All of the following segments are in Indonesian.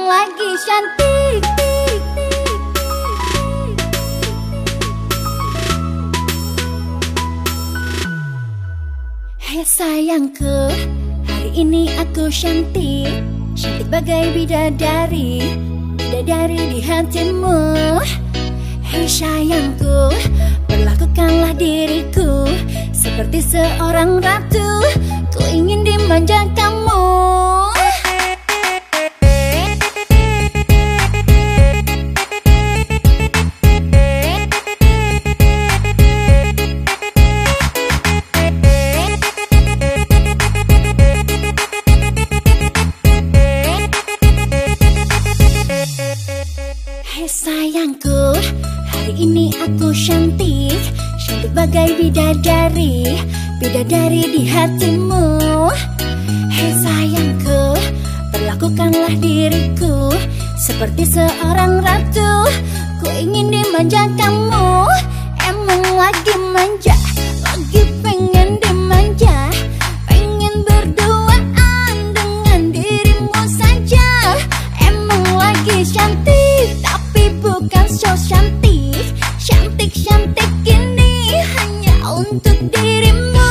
lagi cantik. Hai sayangku, hari ini aku cantik, cantik bagai bidadari, bidadari di hatimu. Hei sayangku, perlakukanlah diriku seperti seorang ratu, ku ingin dimanja kamu. Hei sayangku, hari ini aku cantik, cantik bagai bidadari, bidadari di hatimu. Hei sayangku, perlakukanlah diriku seperti seorang ratu, ku ingin dimanja kamu. Emang lagi manja, lagi pengen dimanja, pengen berduaan dengan dirimu saja. Emang lagi cantik, tapi bukan so cantik, cantik-cantik ini hanya untuk dirimu.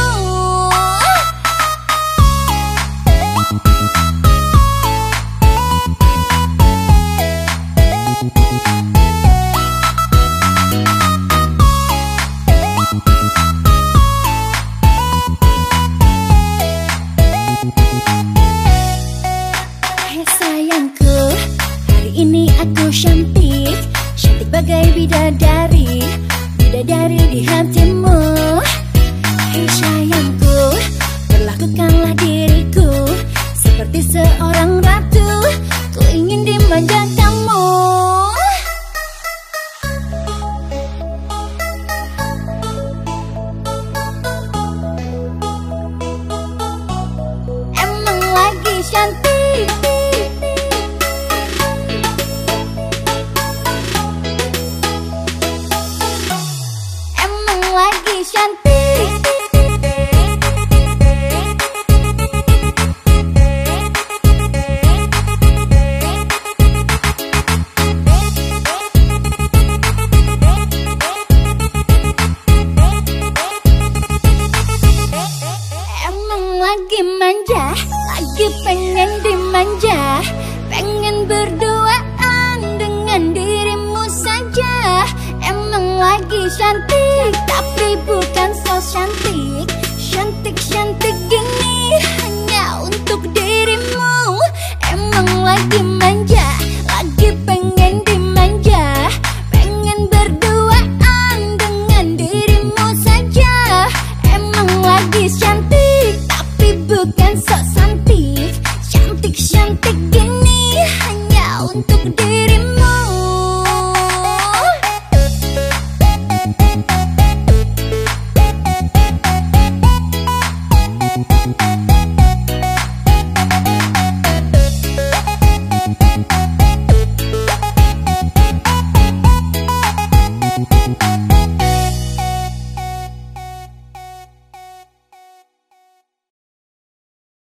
Hei sayangku, hari ini aku cantik, cantik bagai bidadari, bidadari di hatimu. Hei sayangku, perlakukanlah diriku seperti seorang ratu, ku ingin dimanja kamu. Emang lagi cantik, emang lagi cantik. Emang lagi manja, lagi pengen dimanja, pengen berduaan dengan dirimu saja. Emang lagi cantik, tapi bukan so cantik, cantik-cantik gini hanya untuk dirimu. Emang lagi manja, lagi pengen dimanja, pengen berduaan dengan dirimu saja. Emang lagi cantik, tapi bukan so cantik, cantik-cantik gini hanya untuk